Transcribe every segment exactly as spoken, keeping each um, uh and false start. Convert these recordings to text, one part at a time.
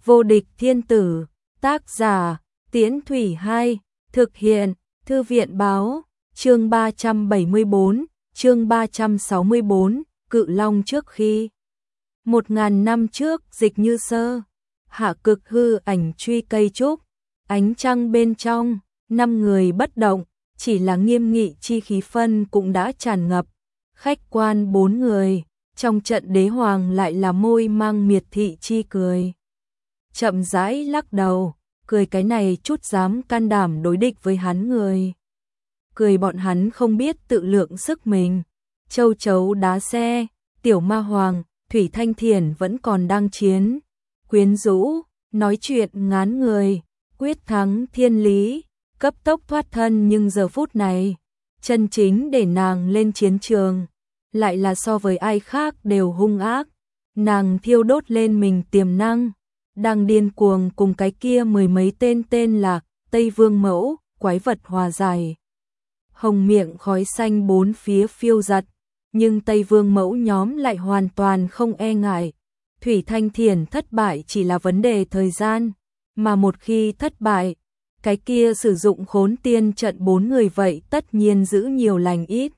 Vô địch thiên tử, tác giả, Tiễn Thủy hai, thực hiện, Thư viện báo, chương ba trăm bảy mươi bốn, chương ba trăm sáu mươi bốn, Cự Long trước khi. Một ngàn năm trước Dịch Như Sơ, hạ cực hư ảnh truy cây trúc, ánh trăng bên trong, năm người bất động, chỉ là nghiêm nghị chi khí phân cũng đã tràn ngập, khách quan bốn người, trong trận đế hoàng lại là môi mang miệt thị chi cười. Chậm rãi lắc đầu, cười cái này chút dám can đảm đối địch với hắn người. Cười bọn hắn không biết tự lượng sức mình, châu chấu đá xe, tiểu ma hoàng, Thủy Thanh Thiển vẫn còn đang chiến, quyến rũ, nói chuyện ngán người, quyết thắng thiên lý, cấp tốc thoát thân nhưng giờ phút này, chân chính để nàng lên chiến trường, lại là so với ai khác đều hung ác, nàng thiêu đốt lên mình tiềm năng, đang điên cuồng cùng cái kia mười mấy tên tên là Tây Vương Mẫu, quái vật hòa giải. Hồng miệng khói xanh bốn phía phiêu giật, nhưng Tây Vương Mẫu nhóm lại hoàn toàn không e ngại. Thủy Thanh Thiển thất bại chỉ là vấn đề thời gian, mà một khi thất bại, cái kia sử dụng khốn tiên trận bốn người vậy tất nhiên giữ nhiều lành ít.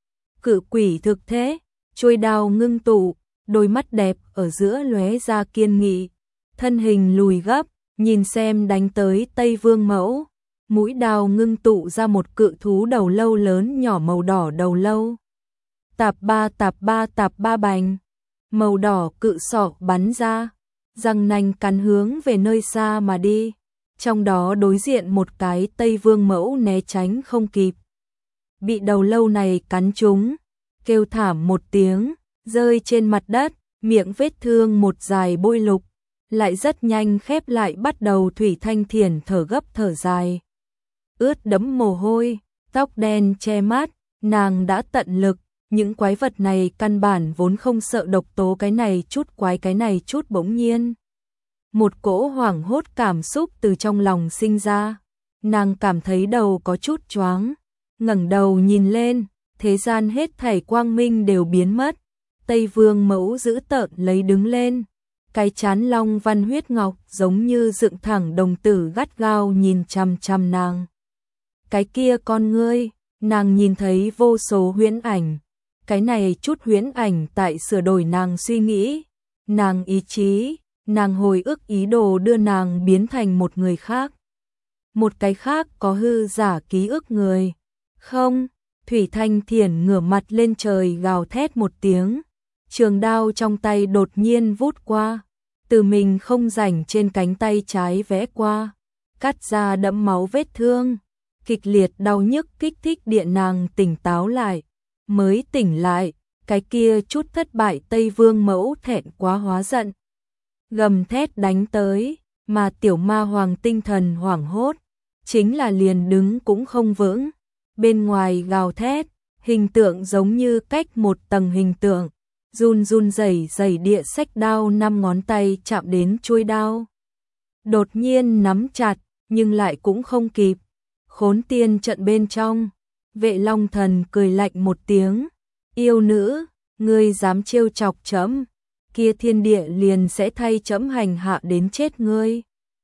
Cự quỷ thực thế, chuôi đao ngưng tụ, đôi mắt đẹp ở giữa lóe ra kiên nghị, thân hình lùi gấp, nhìn xem đánh tới Tây Vương Mẫu, mũi đao ngưng tụ ra một cự thú đầu lâu lớn nhỏ màu đỏ đầu lâu. Tạp ba tạp ba tạp ba bành, màu đỏ cự sọ bắn ra, răng nanh cắn hướng về nơi xa mà đi, trong đó đối diện một cái Tây Vương Mẫu né tránh không kịp. Bị đầu lâu này cắn trúng, kêu thảm một tiếng, rơi trên mặt đất, miệng vết thương một dài bôi lục, lại rất nhanh khép lại bắt đầu. Thủy Thanh Thiển thở gấp thở dài, ướt đẫm mồ hôi, tóc đen che mắt, nàng đã tận lực, những quái vật này căn bản vốn không sợ độc tố, cái này chút quái cái này chút bỗng nhiên. Một cỗ hoảng hốt cảm xúc từ trong lòng sinh ra, nàng cảm thấy đầu có chút choáng, ngẩng đầu nhìn lên, thế gian hết thảy quang minh đều biến mất, Tây Vương Mẫu dữ tợn lấy đứng lên, cái chán long văn huyết ngọc giống như dựng thẳng, đồng tử gắt gao nhìn chằm chằm nàng. Cái kia con ngươi, nàng nhìn thấy vô số huyễn ảnh, cái này chút huyễn ảnh tại sửa đổi nàng suy nghĩ, nàng ý chí, nàng hồi ức ý đồ đưa nàng biến thành một người khác. Một cái khác có hư giả ký ức người. Không, Thủy Thanh Thiển ngửa mặt lên trời gào thét một tiếng, trường đao trong tay đột nhiên vút qua, từ mình không rảnh trên cánh tay trái vẽ qua, cắt ra đẫm máu vết thương, kịch liệt đau nhức kích thích điện nàng tỉnh táo lại, mới tỉnh lại, cái kia chút thất bại Tây Vương Mẫu thẹn quá hóa giận, gầm thét đánh tới, mà tiểu ma hoàng tinh thần hoảng hốt, chính là liền đứng cũng không vững, bên ngoài gào thét, hình tượng giống như cách một tầng hình tượng, run run rẩy rẩy địa xách đao, năm ngón tay chạm đến chuôi đao, đột nhiên nắm chặt, nhưng lại cũng không kịp. Khốn tiên trận bên trong, Vệ Long Thần cười lạnh một tiếng, yêu nữ, ngươi dám trêu chọc trẫm, kia thiên địa liền sẽ thay trẫm hành hạ đến chết ngươi.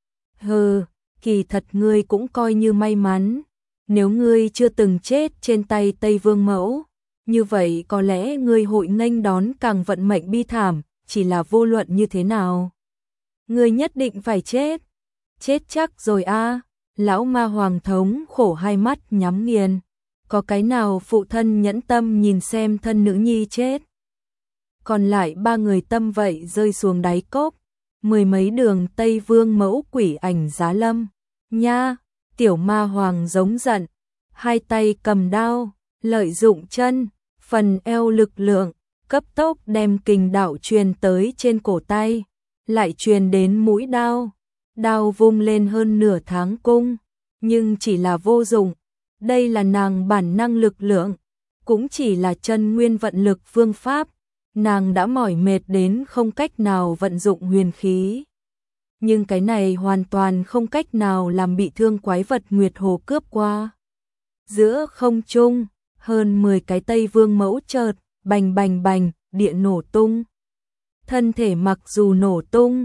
Hừ, kỳ thật ngươi cũng coi như may mắn, nếu ngươi chưa từng chết trên tay Tây Vương Mẫu, như vậy có lẽ ngươi hội nghênh đón càng vận mệnh bi thảm, chỉ là vô luận như thế nào, ngươi nhất định phải chết. Chết chắc rồi a. Lão ma hoàng thống khổ hai mắt nhắm nghiền, có cái nào phụ thân nhẫn tâm nhìn xem thân nữ nhi chết. Còn lại ba người tâm vậy rơi xuống đáy cốc, mười mấy đường Tây Vương Mẫu quỷ ảnh giá lâm. Nha, tiểu ma hoàng giống giận, hai tay cầm đao, lợi dụng chân, phần eo lực lượng, cấp tốc đem kình đạo truyền tới trên cổ tay, lại truyền đến mũi đao. Đao vung lên hơn nửa tháng cung, nhưng chỉ là vô dụng, đây là nàng bản năng lực lượng, cũng chỉ là chân nguyên vận lực phương pháp, nàng đã mỏi mệt đến không cách nào vận dụng huyền khí. Nhưng cái này hoàn toàn không cách nào làm bị thương quái vật Nguyệt Hồ cướp qua. Giữa không trung, hơn mười cái Tây Vương Mẫu chợt, bành bành bành, địa nổ tung. Thân thể mặc dù nổ tung,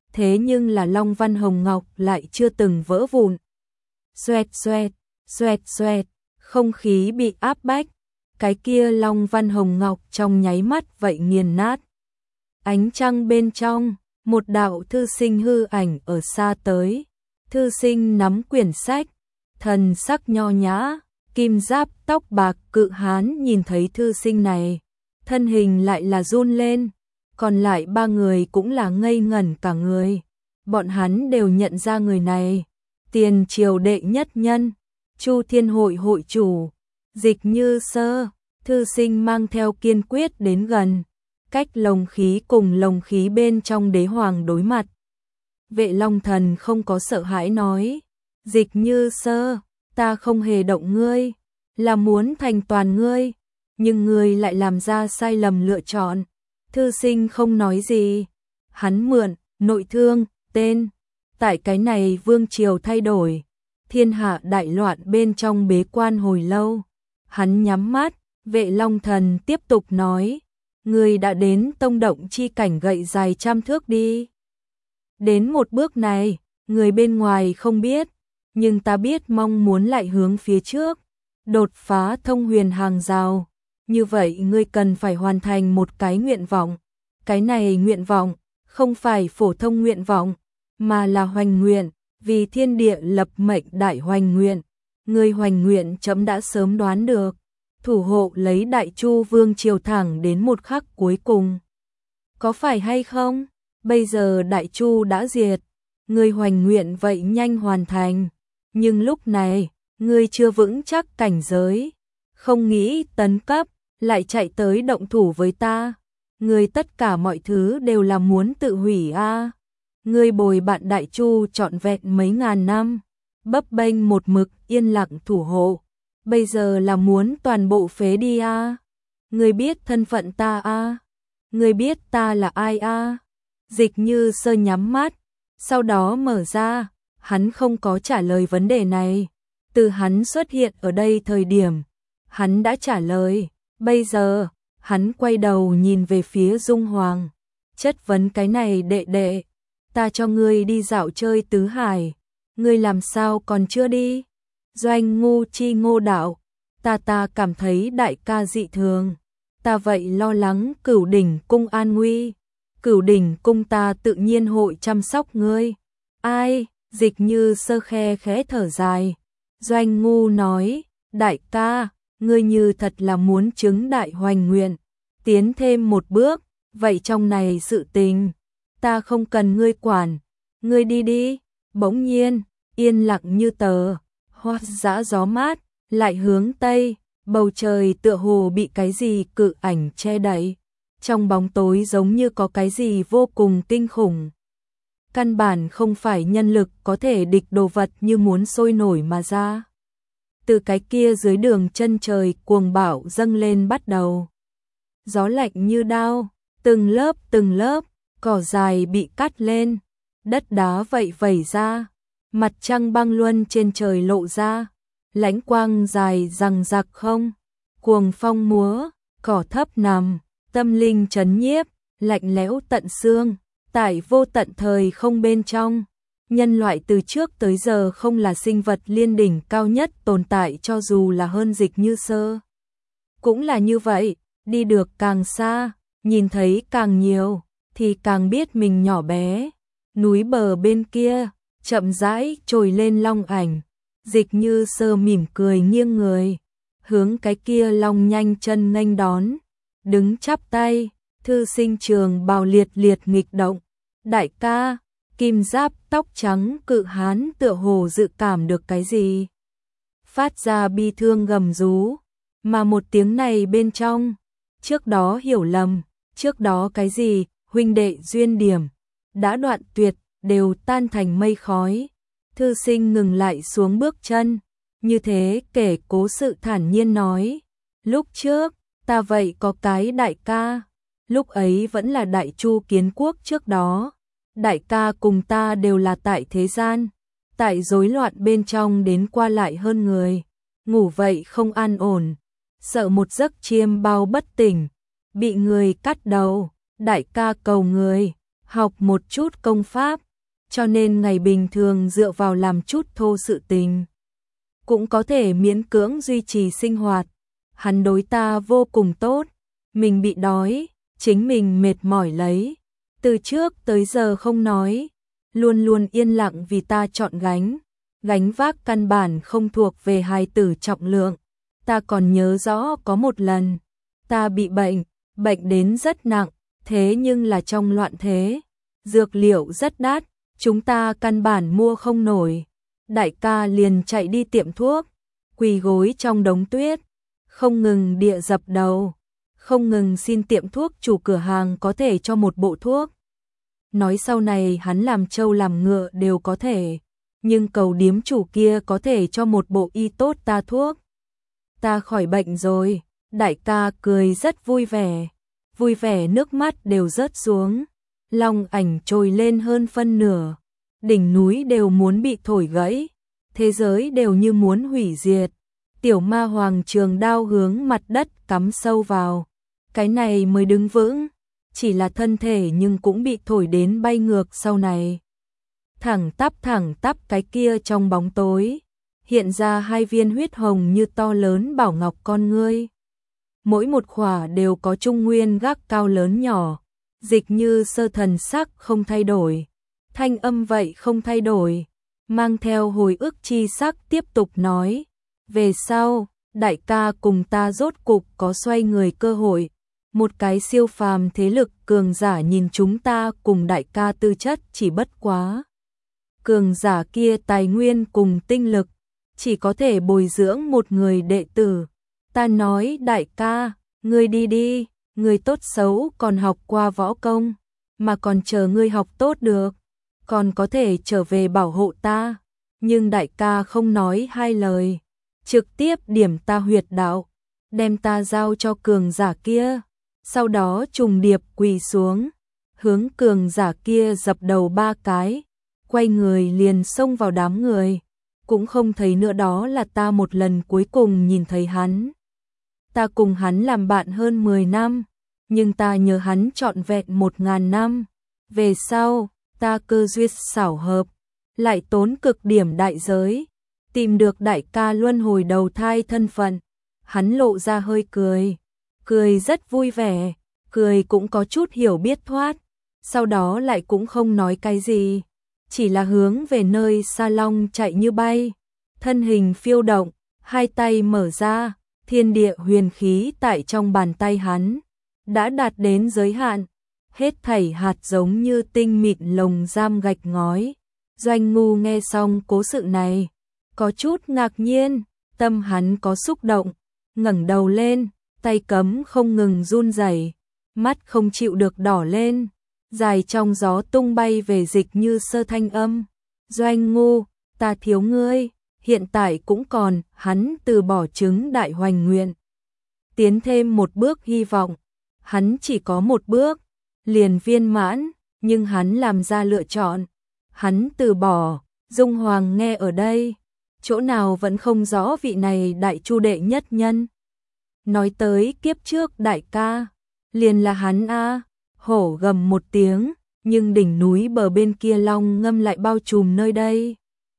thế nhưng là Long Văn Hồng Ngọc lại chưa từng vỡ vụn. Xoẹt xoẹt, xoẹt xoẹt, không khí bị áp bách, cái kia Long Văn Hồng Ngọc trong nháy mắt vậy nghiền nát. Ánh trăng bên trong, một đạo thư sinh hư ảnh ở xa tới, thư sinh nắm quyển sách, thần sắc nho nhã, kim giáp tóc bạc cự hán nhìn thấy thư sinh này, thân hình lại là run lên, còn lại ba người cũng là ngây ngẩn cả người, bọn hắn đều nhận ra người này, Tiền Triều đệ nhất nhân, Chu Thiên Hội hội chủ, Dịch Như Sơ. Thư sinh mang theo kiên quyết đến gần, cách lồng khí cùng lồng khí bên trong đế hoàng đối mặt. Vệ Long Thần không có sợ hãi nói, Dịch Như Sơ, ta không hề động ngươi, là muốn thành toàn ngươi, nhưng ngươi lại làm ra sai lầm lựa chọn. Thư sinh không nói gì, hắn mượn, nội thương, tên, tại cái này vương triều thay đổi, thiên hạ đại loạn bên trong bế quan hồi lâu, hắn nhắm mắt. Vệ Long Thần tiếp tục nói, người đã đến tông động chi cảnh gậy dài trăm thước đi. Đến một bước này, người bên ngoài không biết, nhưng ta biết mong muốn lại hướng phía trước, đột phá thông huyền hàng rào. Như vậy ngươi cần phải hoàn thành một cái nguyện vọng. Cái này nguyện vọng, không phải phổ thông nguyện vọng, mà là hoành nguyện, vì thiên địa lập mệnh đại hoành nguyện. Ngươi hoành nguyện chấm đã sớm đoán được. Thủ hộ lấy Đại Chu Vương triều thẳng đến một khắc cuối cùng. Có phải hay không? Bây giờ Đại Chu đã diệt, ngươi hoành nguyện vậy nhanh hoàn thành, nhưng lúc này, ngươi chưa vững chắc cảnh giới, không nghĩ tấn cấp, lại chạy tới động thủ với ta. Ngươi tất cả mọi thứ đều là muốn tự hủy a. À. Ngươi bồi bạn Đại Chu trọn vẹn mấy ngàn năm, bấp bênh một mực yên lặng thủ hộ. Bây giờ là muốn toàn bộ phế đi a. À? Ngươi biết thân phận ta a? À? Ngươi biết ta là ai a? À? Dịch Như Sơ nhắm mắt, sau đó mở ra, hắn không có trả lời vấn đề này. Từ hắn xuất hiện ở đây thời điểm, hắn đã trả lời, bây giờ, hắn quay đầu nhìn về phía Dung Hoàng, chất vấn cái này đệ đệ, ta cho ngươi đi dạo chơi tứ hải, ngươi làm sao còn chưa đi? Doanh Ngu Chi Ngô đạo, ta ta cảm thấy đại ca dị thường, ta vậy lo lắng Cửu Đỉnh cung an nguy, Cửu Đỉnh cung ta tự nhiên hội chăm sóc ngươi. Ai? Dịch Như Sơ khe khẽ thở dài. Doanh Ngu nói, đại ca, ngươi như thật là muốn chứng đại hoành nguyện, tiến thêm một bước, vậy trong này sự tình, ta không cần ngươi quản, ngươi đi đi. Bỗng nhiên, yên lặng như tờ. Hoa dã gió mát, lại hướng tây, bầu trời tựa hồ bị cái gì cự ảnh che đậy, trong bóng tối giống như có cái gì vô cùng kinh khủng. Căn bản không phải nhân lực có thể địch đồ vật như muốn sôi nổi mà ra. Từ cái kia dưới đường chân trời cuồng bão dâng lên bắt đầu. Gió lạnh như đao, từng lớp từng lớp, cỏ dài bị cắt lên, đất đá vậy vẩy ra. Mặt trăng băng luân trên trời lộ ra, lãnh quang dài rằng rạc không, cuồng phong múa, cỏ thấp nằm, tâm linh trấn nhiếp, lạnh lẽo tận xương, tại vô tận thời không bên trong. Nhân loại từ trước tới giờ không là sinh vật liên đỉnh cao nhất tồn tại, cho dù là hơn Dịch Như Sơ. Cũng là như vậy, đi được càng xa, nhìn thấy càng nhiều, thì càng biết mình nhỏ bé. Núi bờ bên kia, chậm rãi trồi lên long ảnh, Dịch Như Sơ mỉm cười nghiêng người, hướng cái kia long nhanh chân nghênh đón, đứng chắp tay, thư sinh trường bào liệt liệt nghịch động. Đại ca, kim giáp tóc trắng cự hán tựa hồ dự cảm được cái gì, phát ra bi thương gầm rú, mà một tiếng này bên trong, trước đó hiểu lầm, trước đó cái gì, huynh đệ duyên điểm, đã đoạn tuyệt, đều tan thành mây khói. Thư sinh ngừng lại xuống bước chân, như thế kể cố sự thản nhiên nói, lúc trước, ta vậy có cái đại ca, lúc ấy vẫn là Đại Chu kiến quốc trước đó, đại ca cùng ta đều là tại thế gian, tại rối loạn bên trong đến qua lại hơn người, ngủ vậy không an ổn, sợ một giấc chiêm bao bất tỉnh, bị người cắt đầu, đại ca cầu người, học một chút công pháp, cho nên ngày bình thường dựa vào làm chút thô sự tình. Cũng có thể miễn cưỡng duy trì sinh hoạt. Hắn đối ta vô cùng tốt, mình bị đói, chính mình mệt mỏi lấy. Từ trước tới giờ không nói, luôn luôn yên lặng vì ta chọn gánh. Gánh vác căn bản không thuộc về hài tử trọng lượng. Ta còn nhớ rõ có một lần, ta bị bệnh, bệnh đến rất nặng, thế nhưng là trong loạn thế. Dược liệu rất đắt, chúng ta căn bản mua không nổi. Đại ca liền chạy đi tiệm thuốc, quỳ gối trong đống tuyết, không ngừng địa dập đầu, không ngừng xin tiệm thuốc chủ cửa hàng có thể cho một bộ thuốc. Nói sau này hắn làm trâu làm ngựa đều có thể, nhưng cầu điếm chủ kia có thể cho một bộ y tốt ta thuốc. Ta khỏi bệnh rồi, đại ca cười rất vui vẻ, vui vẻ nước mắt đều rớt xuống, long ảnh trồi lên hơn phân nửa, đỉnh núi đều muốn bị thổi gãy, thế giới đều như muốn hủy diệt. Tiểu ma hoàng trường đao hướng mặt đất cắm sâu vào, cái này mới đứng vững, chỉ là thân thể nhưng cũng bị thổi đến bay ngược sau này. Thẳng tắp thẳng tắp cái kia trong bóng tối, hiện ra hai viên huyết hồng như to lớn bảo ngọc con ngươi. Mỗi một khỏa đều có trung nguyên gác cao lớn nhỏ, dịch như sơ thần sắc không thay đổi, thanh âm vậy không thay đổi, mang theo hồi ức chi sắc tiếp tục nói. Về sau, đại ca cùng ta rốt cục có xoay người cơ hội, một cái siêu phàm thế lực cường giả nhìn chúng ta cùng đại ca tư chất chỉ bất quá. Cường giả kia tài nguyên cùng tinh lực, chỉ có thể bồi dưỡng một người đệ tử. Ta nói đại ca, ngươi đi đi, ngươi tốt xấu còn học qua võ công, mà còn chờ ngươi học tốt được, còn có thể trở về bảo hộ ta. Nhưng đại ca không nói hai lời, trực tiếp điểm ta huyệt đạo, đem ta giao cho cường giả kia, sau đó trùng điệp quỳ xuống, hướng cường giả kia dập đầu ba cái, quay người liền xông vào đám người, cũng không thấy nữa. Đó là ta một lần cuối cùng nhìn thấy hắn. Ta cùng hắn làm bạn hơn mười năm, nhưng ta nhớ hắn trọn vẹn một ngàn năm. Về sau, ta cơ duyên xảo hợp, lại tốn cực điểm đại giới, tìm được đại ca luân hồi đầu thai thân phận. Hắn lộ ra hơi cười, cười rất vui vẻ, cười cũng có chút hiểu biết thoát, sau đó lại cũng không nói cái gì, chỉ là hướng về nơi Sa Long chạy như bay, thân hình phiêu động, hai tay mở ra, thiên địa huyền khí tại trong bàn tay hắn đã đạt đến giới hạn, hết thảy hạt giống như tinh mịn lồng giam gạch ngói. Doanh Ngu nghe xong cố sự này, có chút ngạc nhiên, tâm hắn có xúc động, ngẩng đầu lên, tay cấm không ngừng run rẩy, mắt không chịu được đỏ lên, dài trong gió tung bay về dịch như sơ thanh âm. Doanh Ngu, ta thiếu ngươi, hiện tại cũng còn. Hắn từ bỏ chứng đại hoành nguyện, tiến thêm một bước hy vọng. Hắn chỉ có một bước, liền viên mãn, nhưng hắn làm ra lựa chọn. Hắn từ bỏ. Dung Hoàng nghe ở đây, chỗ nào vẫn không rõ vị này đại chu đệ nhất nhân. Nói tới kiếp trước đại ca, liền là hắn a. Hổ gầm một tiếng, nhưng đỉnh núi bờ bên kia long ngâm lại bao trùm nơi đây.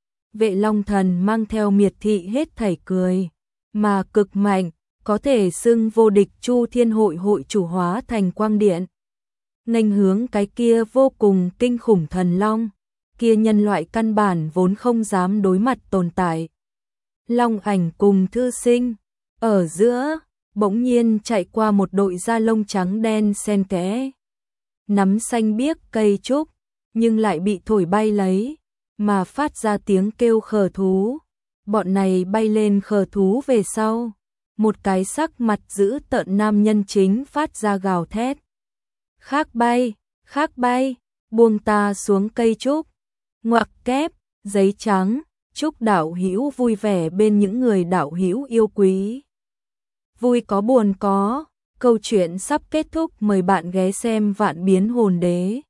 Vệ Long Thần mang theo miệt thị hết thảy cười, mà cực mạnh, có thể xưng vô địch Chu Thiên Hội hội chủ hóa thành quang điện, nghênh hướng cái kia vô cùng kinh khủng thần long, kia nhân loại căn bản vốn không dám đối mặt tồn tại. Long ảnh cùng thư sinh, ở giữa, bỗng nhiên chạy qua một đội da lông trắng đen xen kẽ, nắm xanh biếc cây trúc, nhưng lại bị thổi bay lấy, mà phát ra tiếng kêu khờ thú. Bọn này bay lên khờ thú về sau, một cái sắc mặt dữ tợn nam nhân chính phát ra gào thét. Khác bay, khác bay, buông ta xuống cây trúc. Ngoặc kép, giấy trắng, chúc đạo hữu vui vẻ bên những người đạo hữu yêu quý. Vui có buồn có, câu chuyện sắp kết thúc, mời bạn ghé xem Vạn Biến Hồn Đế.